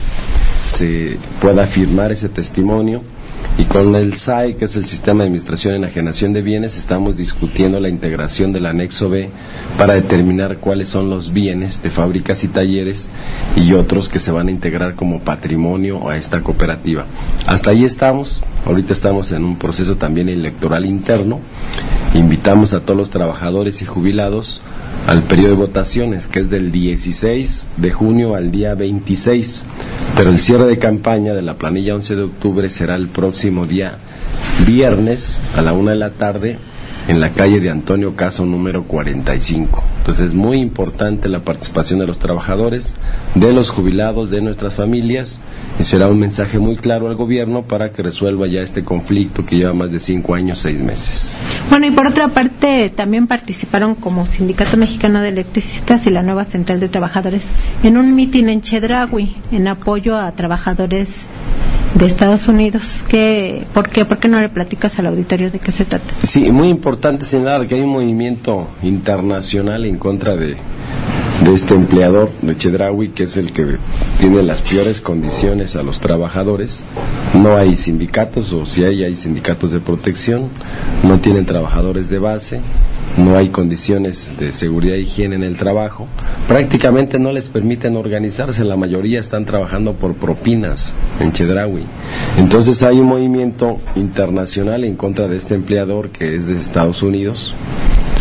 se pueda firmar ese testimonio, y con el SAE, que es el Sistema de Administración y Enajenación de Bienes, estamos discutiendo la integración del anexo B para determinar cuáles son los bienes de fábricas y talleres y otros que se van a integrar como patrimonio a esta cooperativa. Hasta ahí estamos. Ahorita estamos en un proceso también electoral interno. Invitamos a todos los trabajadores y jubilados al periodo de votaciones, que es del 16 de junio al día 26, pero el cierre de campaña de la planilla 11 de octubre será el próximo día viernes a la 1 de la tarde en la calle de Antonio Caso número 45. Entonces es muy importante la participación de los trabajadores, de los jubilados, de nuestras familias, y será un mensaje muy claro al gobierno para que resuelva ya este conflicto que lleva más de 5 años, 6 meses. Bueno, y por otra parte, también participaron como Sindicato Mexicano de Electricistas y la nueva Central de Trabajadores en un mitin en Chedraui en apoyo a trabajadores de Estados Unidos. ¿Por qué no le platicas al auditorio de qué se trata? Sí, muy importante señalar que hay un movimiento internacional en contra de este empleador de Chedraui, que es el que tiene las peores condiciones a los trabajadores. No hay sindicatos, o si hay sindicatos de protección, no tienen trabajadores de base, no hay condiciones de seguridad e higiene en el trabajo, prácticamente no les permiten organizarse, la mayoría están trabajando por propinas en Chedraui. Entonces hay un movimiento internacional en contra de este empleador que es de Estados Unidos.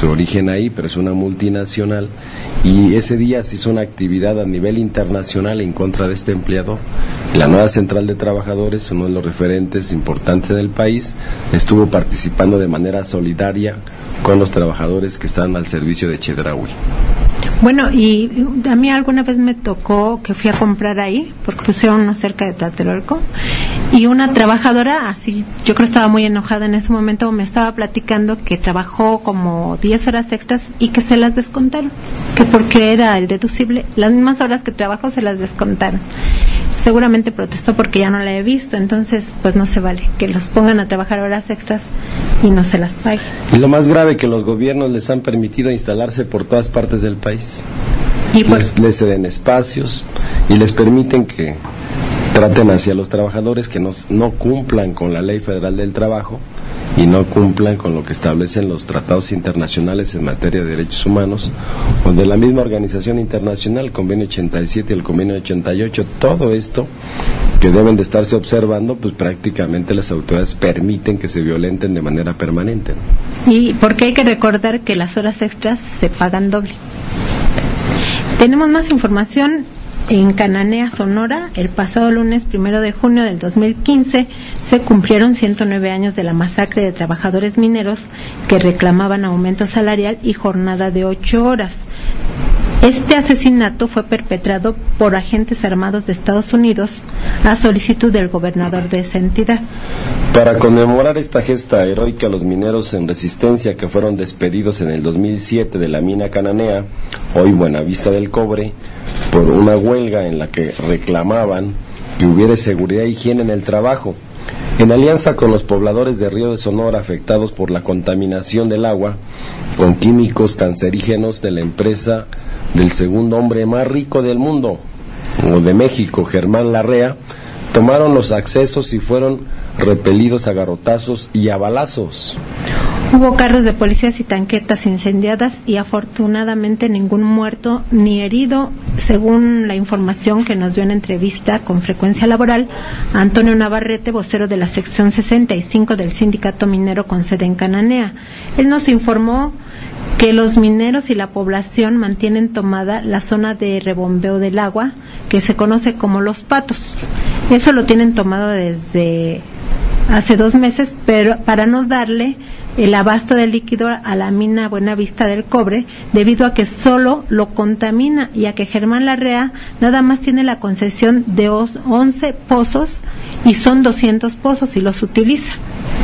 su origen ahí, pero es una multinacional, y ese día se hizo una actividad a nivel internacional en contra de este empleador. La nueva central de trabajadores, uno de los referentes importantes del país, estuvo participando de manera solidaria con los trabajadores que estaban al servicio de Chedraui. Bueno, y a mí alguna vez me tocó que fui a comprar ahí, porque pusieron uno cerca de Tlatelolco, y una trabajadora, así, yo creo que estaba muy enojada en ese momento, me estaba platicando que trabajó como 10 horas extras y que se las descontaron, que porque era el deducible, las mismas horas que trabajó se las descontaron. Seguramente protestó porque ya no la he visto, entonces pues no se vale que los pongan a trabajar horas extras y no se las paguen. Y lo más grave, que los gobiernos les han permitido instalarse por todas partes del país. Y les ceden espacios y les permiten que traten hacia los trabajadores que no cumplan con la Ley Federal del Trabajo y no cumplan con lo que establecen los tratados internacionales en materia de derechos humanos, o de la misma organización internacional, el convenio 87 y el convenio 88, todo esto que deben de estarse observando, pues prácticamente las autoridades permiten que se violenten de manera permanente. Y porque hay que recordar que las horas extras se pagan doble. Tenemos más información. En Cananea, Sonora, el pasado lunes 1 de junio del 2015 se cumplieron 109 años de la masacre de trabajadores mineros que reclamaban aumento salarial y jornada de 8 horas. Este asesinato fue perpetrado por agentes armados de Estados Unidos a solicitud del gobernador de esa entidad. Para conmemorar esta gesta heroica, los mineros en resistencia que fueron despedidos en el 2007 de la mina Cananea, hoy Buenavista del Cobre, por una huelga en la que reclamaban que hubiera seguridad e higiene en el trabajo, en alianza con los pobladores de Río de Sonora afectados por la contaminación del agua con químicos cancerígenos de la empresa del segundo hombre más rico del mundo, o de México, Germán Larrea, tomaron los accesos y fueron repelidos a garrotazos y a balazos. Hubo carros de policías y tanquetas incendiadas y afortunadamente ningún muerto ni herido, según la información que nos dio en entrevista con Frecuencia Laboral Antonio Navarrete, vocero de la sección 65 del Sindicato Minero con sede en Cananea. Él nos informó que los mineros y la población mantienen tomada la zona de rebombeo del agua, que se conoce como Los Patos. Eso lo tienen tomado desde hace 2 meses, pero para no darle el abasto de líquido a la mina Buenavista del Cobre, debido a que solo lo contamina y a que Germán Larrea nada más tiene la concesión de 11 pozos y son 200 pozos y los utiliza.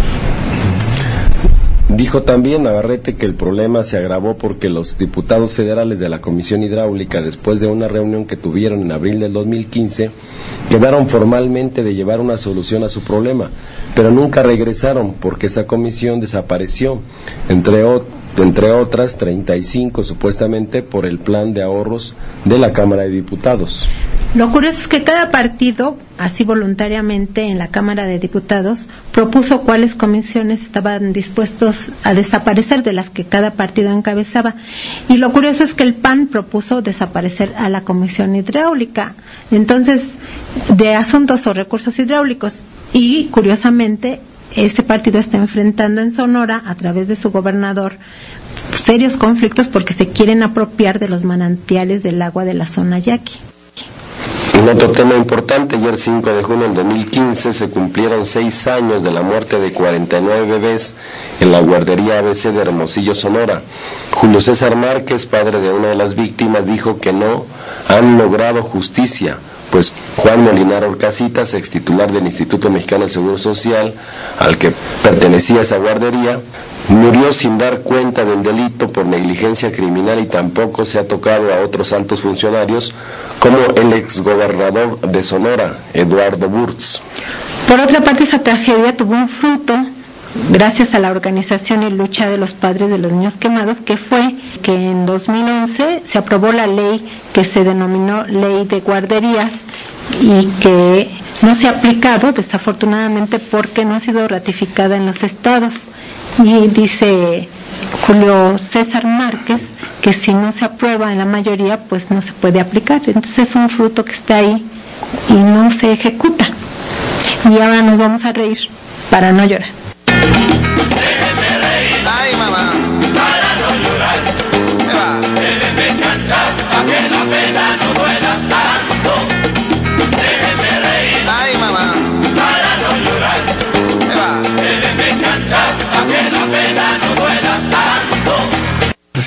Dijo también Navarrete que el problema se agravó porque los diputados federales de la Comisión Hidráulica, después de una reunión que tuvieron en abril del 2015, quedaron formalmente de llevar una solución a su problema, pero nunca regresaron porque esa comisión desapareció, entre otras 35 supuestamente por el plan de ahorros de la Cámara de Diputados. Lo curioso es que cada partido, así voluntariamente en la Cámara de Diputados, propuso cuáles comisiones estaban dispuestos a desaparecer de las que cada partido encabezaba. Y lo curioso es que el PAN propuso desaparecer a la Comisión Hidráulica, entonces, de asuntos o recursos hidráulicos. Y curiosamente, ese partido está enfrentando en Sonora, a través de su gobernador, serios conflictos porque se quieren apropiar de los manantiales del agua de la zona Yaqui. En otro tema importante, ayer 5 de junio del 2015 se cumplieron 6 años de la muerte de 49 bebés en la guardería ABC de Hermosillo, Sonora. Julio César Márquez, padre de una de las víctimas, dijo que no han logrado justicia, pues Juan Molinar Orcasitas, ex titular del Instituto Mexicano del Seguro Social, al que pertenecía esa guardería, murió sin dar cuenta del delito por negligencia criminal y tampoco se ha tocado a otros altos funcionarios como el exgobernador de Sonora, Eduardo Burtz. Por otra parte, esa tragedia tuvo un fruto gracias a la organización y lucha de los padres de los niños quemados, que fue que en 2011 se aprobó la ley que se denominó Ley de Guarderías y que no se ha aplicado desafortunadamente porque no ha sido ratificada en los estados. Y dice Julio César Márquez que si no se aprueba en la mayoría, pues no se puede aplicar. Entonces es un fruto que está ahí y no se ejecuta. Y ahora nos vamos a reír para no llorar. Ay, mamá, para no llorar.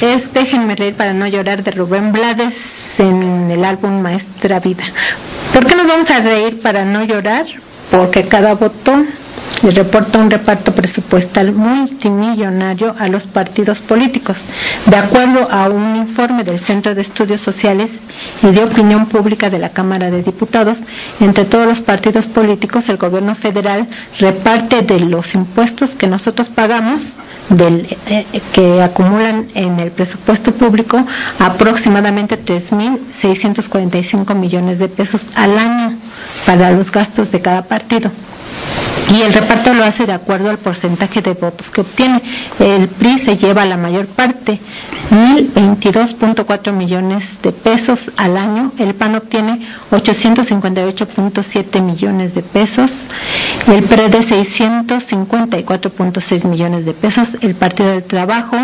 es Déjenme reír para no llorar, de Rubén Blades, en el álbum Maestra Vida. ¿Por qué nos vamos a reír para no llorar? Porque cada voto le reporta un reparto presupuestal multimillonario a los partidos políticos. De acuerdo a un informe del Centro de Estudios Sociales y de Opinión Pública de la Cámara de Diputados, entre todos los partidos políticos, el gobierno federal reparte de los impuestos que nosotros pagamos, que acumulan en el presupuesto público, aproximadamente 3.645 millones de pesos al año para los gastos de cada partido. Y el reparto lo hace de acuerdo al porcentaje de votos que obtiene. El PRI se lleva la mayor parte, 1.022.4 millones de pesos al año. El PAN obtiene 858.7 millones de pesos. El PRD 654.6 millones de pesos. El Partido del Trabajo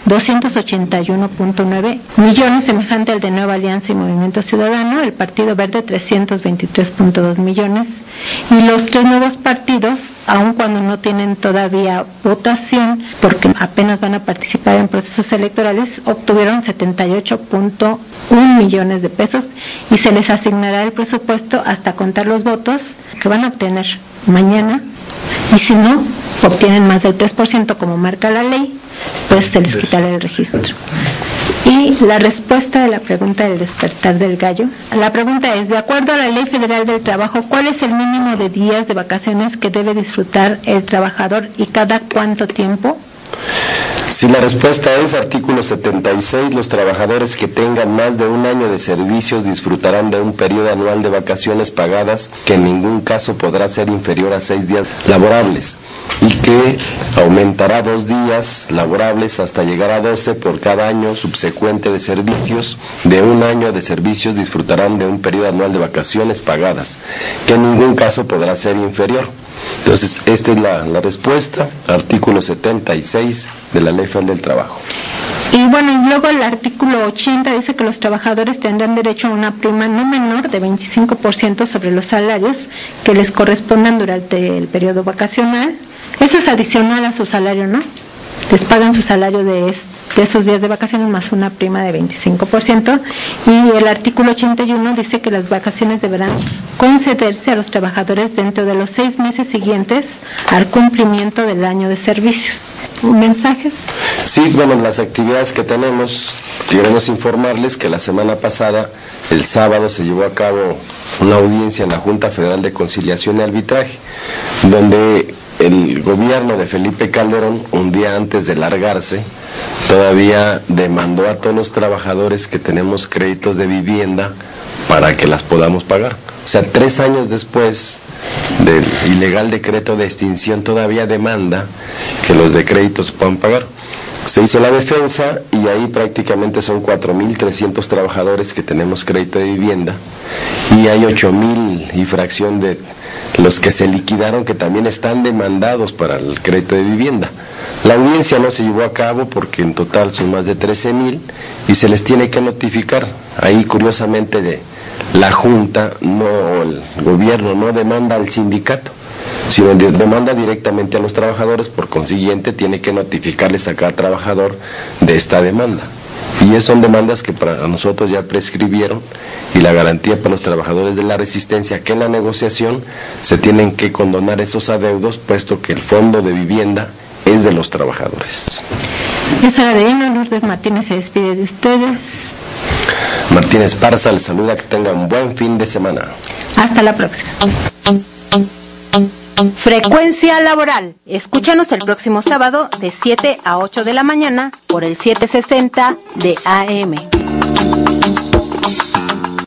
281.9 millones, semejante al de Nueva Alianza y Movimiento Ciudadano. El Partido Verde 323.2 millones. Y los tres nuevos partidos, aun cuando no tienen todavía votación, porque apenas van a participar en procesos electorales, obtuvieron 78.1 millones de pesos y se les asignará el presupuesto hasta contar los votos que van a obtener mañana, y si no obtienen más del 3% como marca la ley, pues se les quitará el registro. Y la respuesta de la pregunta del despertar del gallo. La pregunta es, de acuerdo a la Ley Federal del Trabajo, ¿cuál es el mínimo de días de vacaciones que debe disfrutar el trabajador y cada cuánto tiempo? Si la respuesta es artículo 76, los trabajadores que tengan más de un año de servicios disfrutarán de un periodo anual de vacaciones pagadas que en ningún caso podrá ser inferior a 6 días laborables y que aumentará 2 días laborables hasta llegar a 12 por cada año subsecuente de servicios. De un año de servicios disfrutarán de un periodo anual de vacaciones pagadas que en ningún caso podrá ser inferior. Entonces, esta es la respuesta, artículo 76 de la Ley Federal del Trabajo. Y bueno, y luego el artículo 80 dice que los trabajadores tendrán derecho a una prima no menor de 25% sobre los salarios que les correspondan durante el periodo vacacional. Eso es adicional a su salario, ¿no? Les pagan su salario de esos días de vacaciones más una prima de 25%. Y el artículo 81 dice que las vacaciones deberán concederse a los trabajadores dentro de los 6 meses siguientes al cumplimiento del año de servicios. ¿Mensajes? Sí, bueno, las actividades que tenemos, queremos informarles que la semana pasada, el sábado, se llevó a cabo una audiencia en la Junta Federal de Conciliación y Arbitraje, donde el gobierno de Felipe Calderón, un día antes de largarse, todavía demandó a todos los trabajadores que tenemos créditos de vivienda para que las podamos pagar. O sea, 3 años después del ilegal decreto de extinción, todavía demanda que los de créditos puedan pagar. Se hizo la defensa y ahí prácticamente son 4.300 trabajadores que tenemos crédito de vivienda y hay 8.000 y fracción de los que se liquidaron que también están demandados para el crédito de vivienda. La audiencia no se llevó a cabo porque en total son más de 13.000 y se les tiene que notificar. Ahí curiosamente la Junta, no, el gobierno no demanda al sindicato, sino demanda directamente a los trabajadores, por consiguiente tiene que notificarles a cada trabajador de esta demanda. Y son demandas que para nosotros ya prescribieron y la garantía para los trabajadores de la resistencia que en la negociación se tienen que condonar esos adeudos, puesto que el fondo de vivienda es de los trabajadores. Es hora de irnos. Lourdes Martínez se despide de ustedes. Martín Esparza les saluda, que tengan un buen fin de semana. Hasta la próxima. Frecuencia Laboral. Escúchanos el próximo sábado de 7 a 8 de la mañana por el 760 de AM.